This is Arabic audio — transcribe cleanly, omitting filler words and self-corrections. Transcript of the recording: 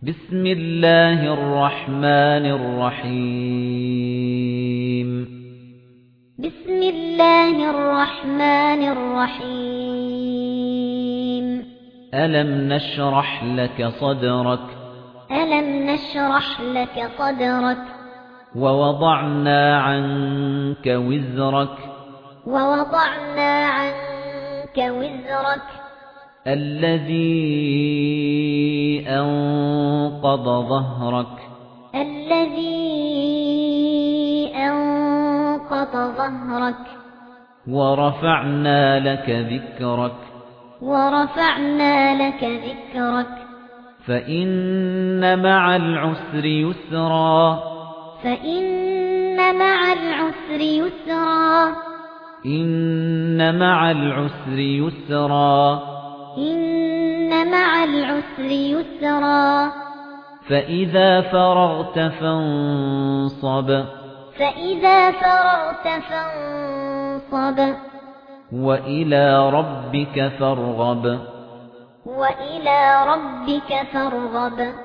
بسم الله الرحمن الرحيم بسم الله الرحمن الرحيم ألم نشرح لك صدرك ألم نشرح لك صدرك ووضعنا عنك وزرك ووضعنا عنك وزرك الذي أنقض ظهرك ورفعنا لك ذكرك فإن مع العسر يسرا إن مع العسر يسرا فإذا فرغت فانصب وإلى ربك فارغب